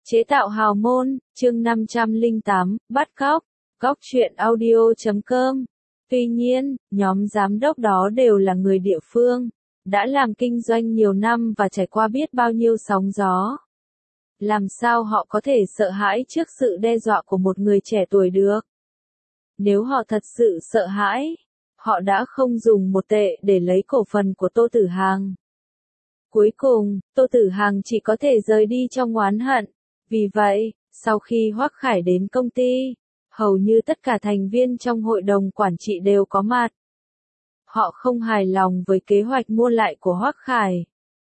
Chế tạo hào môn, chương 508, bắt cóc, góc truyện audio.com. Tuy nhiên, nhóm giám đốc đó đều là người địa phương, đã làm kinh doanh nhiều năm và trải qua biết bao nhiêu sóng gió. Làm sao họ có thể sợ hãi trước sự đe dọa của một người trẻ tuổi được? Nếu họ thật sự sợ hãi, họ đã không dùng một tệ để lấy cổ phần của Tô Tử Hàng. Cuối cùng, Tô Tử Hàng chỉ có thể rời đi trong oán hận. Vì vậy, sau khi Hoắc Khải đến công ty, hầu như tất cả thành viên trong hội đồng quản trị đều có mặt. Họ không hài lòng với kế hoạch mua lại của Hoắc Khải.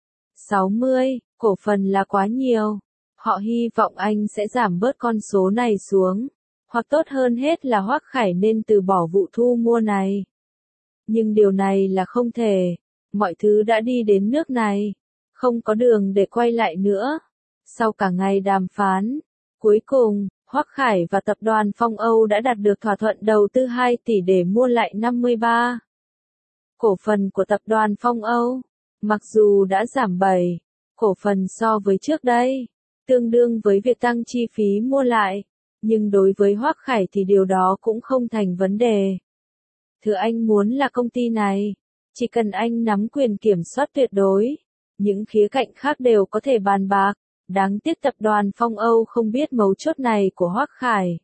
60, cổ phần là quá nhiều. Họ hy vọng anh sẽ giảm bớt con số này xuống. Hoặc tốt hơn hết là Hoắc Khải nên từ bỏ vụ thu mua này. Nhưng điều này là không thể. Mọi thứ đã đi đến nước này. Không có đường để quay lại nữa. Sau cả ngày đàm phán, cuối cùng, Hoắc Khải và tập đoàn Phong Âu đã đạt được thỏa thuận đầu tư 2 tỷ để mua lại 53 cổ phần của tập đoàn Phong Âu. Mặc dù đã giảm 7 cổ phần so với trước đây, tương đương với việc tăng chi phí mua lại, nhưng đối với Hoắc Khải thì điều đó cũng không thành vấn đề. Thứ anh muốn là công ty này, chỉ cần anh nắm quyền kiểm soát tuyệt đối, những khía cạnh khác đều có thể bàn bạc. Đáng tiếc tập đoàn Phong Âu không biết mấu chốt này của Hoắc Khải.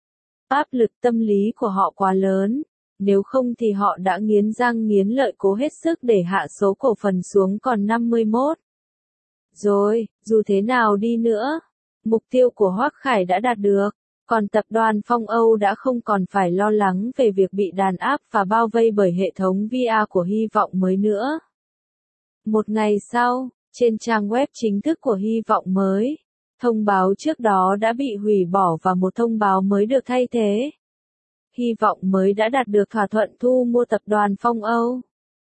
Áp lực tâm lý của họ quá lớn, nếu không thì họ đã nghiến răng nghiến lợi cố hết sức để hạ số cổ phần xuống còn 51. Rồi, dù thế nào đi nữa, mục tiêu của Hoắc Khải đã đạt được, còn tập đoàn Phong Âu đã không còn phải lo lắng về việc bị đàn áp và bao vây bởi hệ thống VR của Hy vọng mới nữa. Một ngày sau, trên trang web chính thức của Hy vọng mới, thông báo trước đó đã bị hủy bỏ và một thông báo mới được thay thế. Hy vọng mới đã đạt được thỏa thuận thu mua tập đoàn Phong Âu.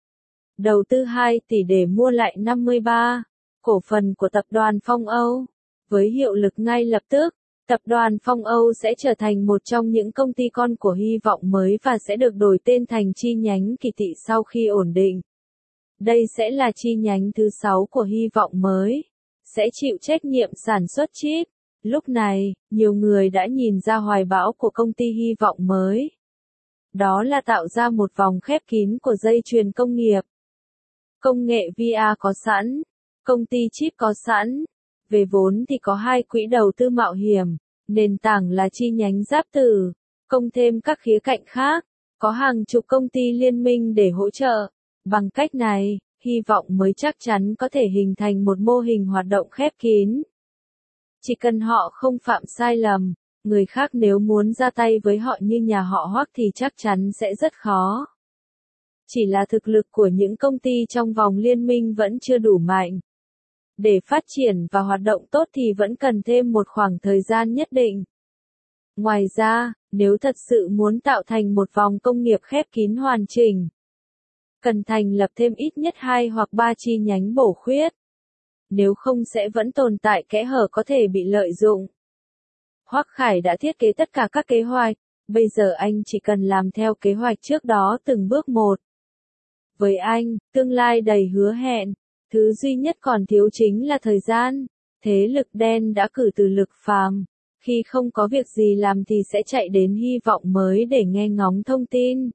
Đầu tư 2 tỷ để mua lại 53 cổ phần của tập đoàn Phong Âu. Với hiệu lực ngay lập tức, tập đoàn Phong Âu sẽ trở thành một trong những công ty con của Hy vọng mới và sẽ được đổi tên thành chi nhánh Kỳ Thị sau khi ổn định. Đây sẽ là chi nhánh thứ 6 của Hy vọng mới, sẽ chịu trách nhiệm sản xuất chip. Lúc này, nhiều người đã nhìn ra hoài bão của công ty Hy vọng mới. Đó là tạo ra một vòng khép kín của dây chuyền công nghiệp. Công nghệ VR có sẵn, công ty chip có sẵn. Về vốn thì có 2 quỹ đầu tư mạo hiểm, nền tảng là chi nhánh Giáp Tử, cộng thêm các khía cạnh khác, có hàng chục công ty liên minh để hỗ trợ. Bằng cách này, Hy vọng mới chắc chắn có thể hình thành một mô hình hoạt động khép kín. Chỉ cần họ không phạm sai lầm, người khác nếu muốn ra tay với họ như nhà họ Hoắc thì chắc chắn sẽ rất khó. Chỉ là thực lực của những công ty trong vòng liên minh vẫn chưa đủ mạnh. Để phát triển và hoạt động tốt thì vẫn cần thêm một khoảng thời gian nhất định. Ngoài ra, nếu thật sự muốn tạo thành một vòng công nghiệp khép kín hoàn chỉnh, cần thành lập thêm ít nhất 2 hoặc 3 chi nhánh bổ khuyết. Nếu không sẽ vẫn tồn tại kẽ hở có thể bị lợi dụng. Hoắc Khải đã thiết kế tất cả các kế hoạch, bây giờ anh chỉ cần làm theo kế hoạch trước đó từng bước một. Với anh, tương lai đầy hứa hẹn, thứ duy nhất còn thiếu chính là thời gian. Thế lực đen đã cử từ Lực Phàm, khi không có việc gì làm thì sẽ chạy đến Hy vọng mới để nghe ngóng thông tin.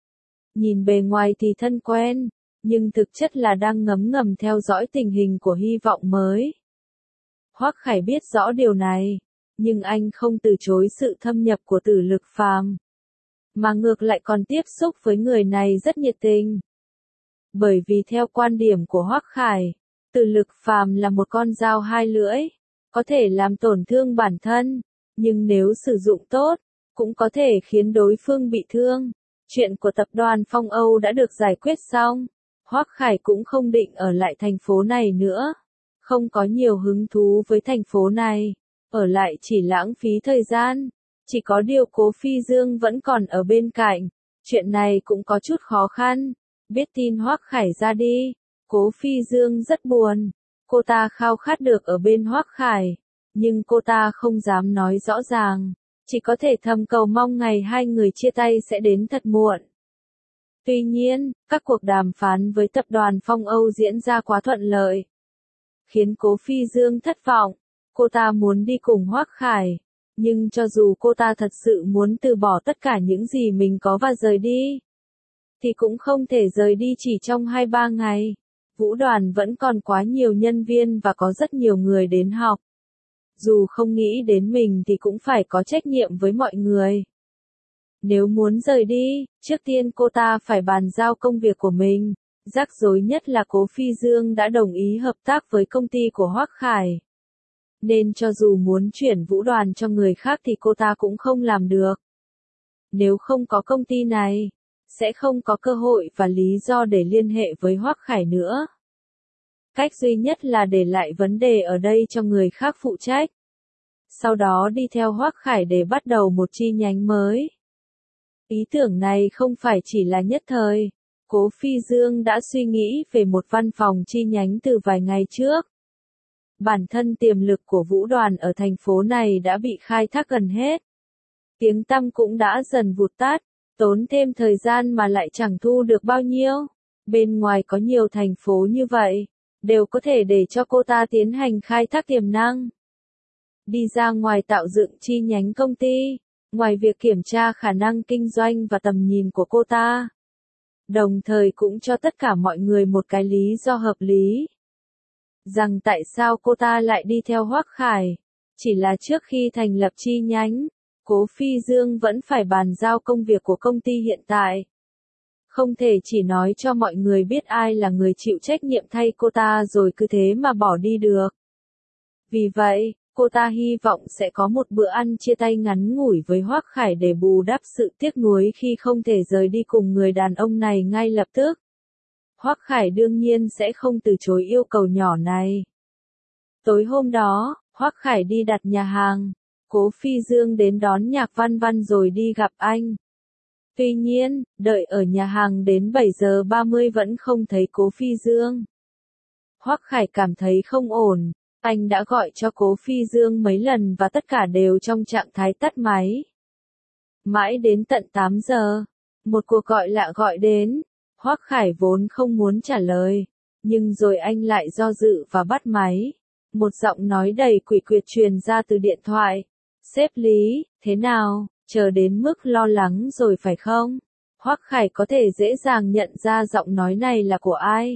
Nhìn bề ngoài thì thân quen, nhưng thực chất là đang ngấm ngầm theo dõi tình hình của Hy vọng mới. Hoắc Khải biết rõ điều này, nhưng anh không từ chối sự thâm nhập của Tử Lực Phàm, mà ngược lại còn tiếp xúc với người này rất nhiệt tình. Bởi vì theo quan điểm của Hoắc Khải, Tử Lực Phàm là một con dao hai lưỡi, có thể làm tổn thương bản thân, nhưng nếu sử dụng tốt, cũng có thể khiến đối phương bị thương. Chuyện của tập đoàn Phong Âu đã được giải quyết xong, Hoắc Khải cũng không định ở lại thành phố này nữa. Không có nhiều hứng thú với thành phố này, ở lại chỉ lãng phí thời gian. Chỉ có điều Cố Phi Dương vẫn còn ở bên cạnh, chuyện này cũng có chút khó khăn. Biết tin Hoắc Khải ra đi, Cố Phi Dương rất buồn. Cô ta khao khát được ở bên Hoắc Khải, nhưng cô ta không dám nói rõ ràng. Chỉ có thể thầm cầu mong ngày hai người chia tay sẽ đến thật muộn. Tuy nhiên, các cuộc đàm phán với tập đoàn Phong Âu diễn ra quá thuận lợi, khiến Cố Phi Dương thất vọng. cô ta muốn đi cùng Hoắc Khải. Nhưng cho dù cô ta thật sự muốn từ bỏ tất cả những gì mình có và rời đi, thì cũng không thể rời đi chỉ trong 2-3 ngày. Vũ đoàn vẫn còn quá nhiều nhân viên và có rất nhiều người đến học. Dù không nghĩ đến mình thì cũng phải có trách nhiệm với mọi người. Nếu muốn rời đi, trước tiên cô ta phải bàn giao công việc của mình. Rắc rối nhất là Cố Phi Dương đã đồng ý hợp tác với công ty của Hoắc Khải. Nên cho dù muốn chuyển vũ đoàn cho người khác thì cô ta cũng không làm được. Nếu không có công ty này, sẽ không có cơ hội và lý do để liên hệ với Hoắc Khải nữa. Cách duy nhất là để lại vấn đề ở đây cho người khác phụ trách. Sau đó đi theo Hoắc Khải để bắt đầu một chi nhánh mới. Ý tưởng này không phải chỉ là nhất thời. Cố Phi Dương đã suy nghĩ về một văn phòng chi nhánh từ vài ngày trước. Bản thân tiềm lực của vũ đoàn ở thành phố này đã bị khai thác gần hết. Tiếng tăm cũng đã dần vụt tắt, tốn thêm thời gian mà lại chẳng thu được bao nhiêu. Bên ngoài có nhiều thành phố như vậy, đều có thể để cho cô ta tiến hành khai thác tiềm năng. Đi ra ngoài tạo dựng chi nhánh công ty, ngoài việc kiểm tra khả năng kinh doanh và tầm nhìn của cô ta, đồng thời cũng cho tất cả mọi người một cái lý do hợp lý. Rằng tại sao cô ta lại đi theo Hoắc Khải. Chỉ là trước khi thành lập chi nhánh, Cố Phi Dương vẫn phải bàn giao công việc của công ty hiện tại. Không thể chỉ nói cho mọi người biết ai là người chịu trách nhiệm thay cô ta rồi cứ thế mà bỏ đi được. Vì vậy, cô ta hy vọng sẽ có một bữa ăn chia tay ngắn ngủi với Hoắc Khải để bù đắp sự tiếc nuối khi không thể rời đi cùng người đàn ông này ngay lập tức. Hoắc Khải đương nhiên sẽ không từ chối yêu cầu nhỏ này. Tối hôm đó, Hoắc Khải đi đặt nhà hàng. Cố Phi Dương đến đón Nhạc Văn Văn rồi đi gặp anh. Tuy nhiên, đợi ở nhà hàng đến 7 giờ 30 vẫn không thấy Cố Phi Dương. Hoắc Khải cảm thấy không ổn. Anh đã gọi cho Cố Phi Dương mấy lần và tất cả đều trong trạng thái tắt máy. Mãi đến tận 8 giờ, một cuộc gọi lạ gọi đến. Hoắc Khải vốn không muốn trả lời, nhưng rồi anh lại do dự và bắt máy. Một giọng nói đầy quỷ quyệt truyền ra từ điện thoại. Sếp Lý, thế nào, chờ đến mức lo lắng rồi phải không? Hoắc Khải có thể dễ dàng nhận ra giọng nói này là của ai.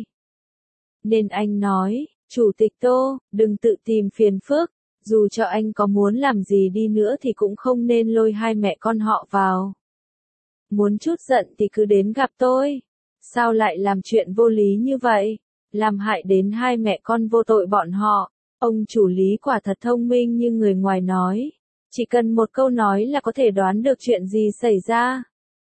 Nên anh nói, Chủ tịch Tô, đừng tự tìm phiền phức, dù cho anh có muốn làm gì đi nữa thì cũng không nên lôi hai mẹ con họ vào. Muốn chút giận thì cứ đến gặp tôi. Sao lại làm chuyện vô lý như vậy? Làm hại đến hai mẹ con vô tội bọn họ. Ông chủ Lý quả thật thông minh như người ngoài nói. Chỉ cần một câu nói là có thể đoán được chuyện gì xảy ra.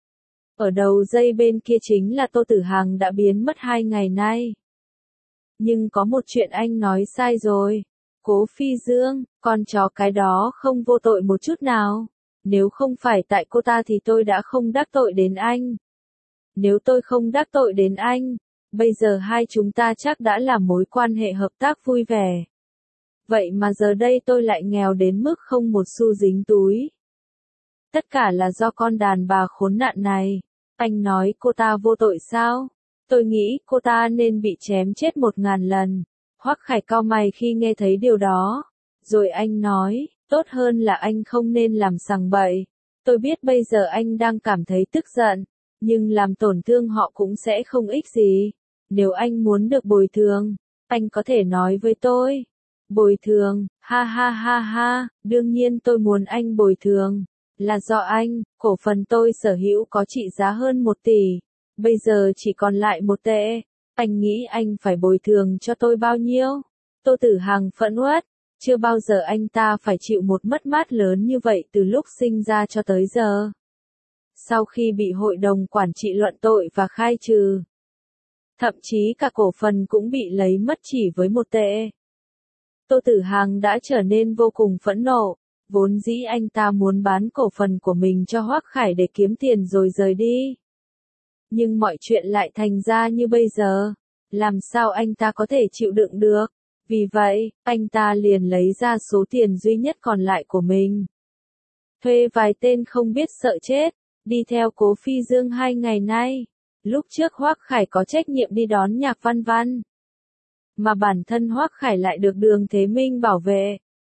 Ở đầu dây bên kia chính là Tô Tử Hằng đã biến mất 2 ngày nay. Nhưng có một chuyện anh nói sai rồi. Cố Phi Dương, con chó cái đó không vô tội một chút nào. Nếu không phải tại cô ta thì tôi đã không đắc tội đến anh. Nếu tôi không đắc tội đến anh, bây giờ hai chúng ta chắc đã là mối quan hệ hợp tác vui vẻ. Vậy mà giờ đây tôi lại nghèo đến mức không một xu dính túi. Tất cả là do con đàn bà khốn nạn này. Anh nói cô ta vô tội sao? Tôi nghĩ cô ta nên bị chém chết 1000 lần. Hoắc Khải cau mày khi nghe thấy điều đó. Rồi anh nói, tốt hơn là anh không nên làm sằng bậy. Tôi biết bây giờ anh đang cảm thấy tức giận, nhưng làm tổn thương họ cũng sẽ không ích gì. Nếu anh muốn được bồi thường, anh có thể nói với tôi. Bồi thường, ha ha ha ha, đương nhiên tôi muốn anh bồi thường. Là do anh, cổ phần tôi sở hữu có trị giá hơn 1 tỷ. Bây giờ chỉ còn lại 1 tệ. Anh nghĩ anh phải bồi thường cho tôi bao nhiêu? Tô Tử Hằng phẫn uất. Chưa bao giờ anh ta phải chịu một mất mát lớn như vậy từ lúc sinh ra cho tới giờ. Sau khi bị hội đồng quản trị luận tội và khai trừ, thậm chí cả cổ phần cũng bị lấy mất chỉ với 1 tệ. Tô Tử Hằng đã trở nên vô cùng phẫn nộ. Vốn dĩ anh ta muốn bán cổ phần của mình cho Hoắc Khải để kiếm tiền rồi rời đi. Nhưng mọi chuyện lại thành ra như bây giờ. Làm sao anh ta có thể chịu đựng được? Vì vậy, anh ta liền lấy ra số tiền duy nhất còn lại của mình. Thuê vài tên không biết sợ chết, đi theo Cố Phi Dương 2 ngày nay. Lúc trước Hoắc Khải có trách nhiệm đi đón Nhạc Văn Văn, mà bản thân Hoắc Khải lại được Đường Thế Minh bảo vệ.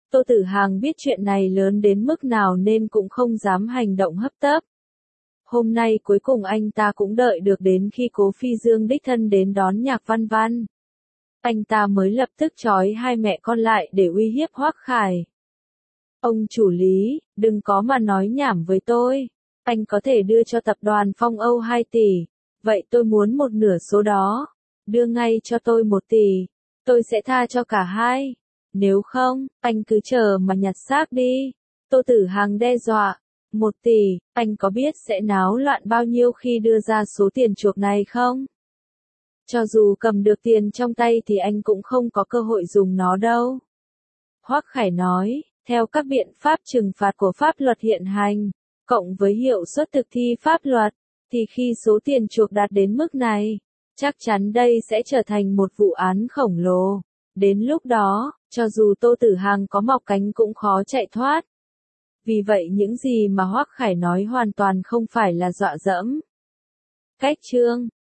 Tô Tử Hàng biết chuyện này lớn đến mức nào nên cũng không dám hành động hấp tấp. Hôm nay cuối cùng anh ta cũng đợi được đến khi Cố Phi Dương đích thân đến đón Nhạc Văn Văn. Anh ta mới lập tức trói hai mẹ con lại để uy hiếp Hoắc Khải. Ông chủ Lý, đừng có mà nói nhảm với tôi. Anh có thể đưa cho tập đoàn Phong Âu 2 tỷ. Vậy tôi muốn một nửa số đó. Đưa ngay cho tôi 1 tỷ. Tôi sẽ tha cho cả hai. Nếu không, anh cứ chờ mà nhặt xác đi. Tô Tử Hàng đe dọa. 1 tỷ, anh có biết sẽ náo loạn bao nhiêu khi đưa ra số tiền chuộc này không? Cho dù cầm được tiền trong tay thì anh cũng không có cơ hội dùng nó đâu. Hoắc Khải nói, theo các biện pháp trừng phạt của pháp luật hiện hành, cộng với hiệu suất thực thi pháp luật, thì khi số tiền chuộc đạt đến mức này, chắc chắn đây sẽ trở thành một vụ án khổng lồ. Đến lúc đó, cho dù Tô Tử Hàng có mọc cánh cũng khó chạy thoát. Vì vậy những gì mà Hoắc Khải nói hoàn toàn không phải là dọa dẫm. Cách chương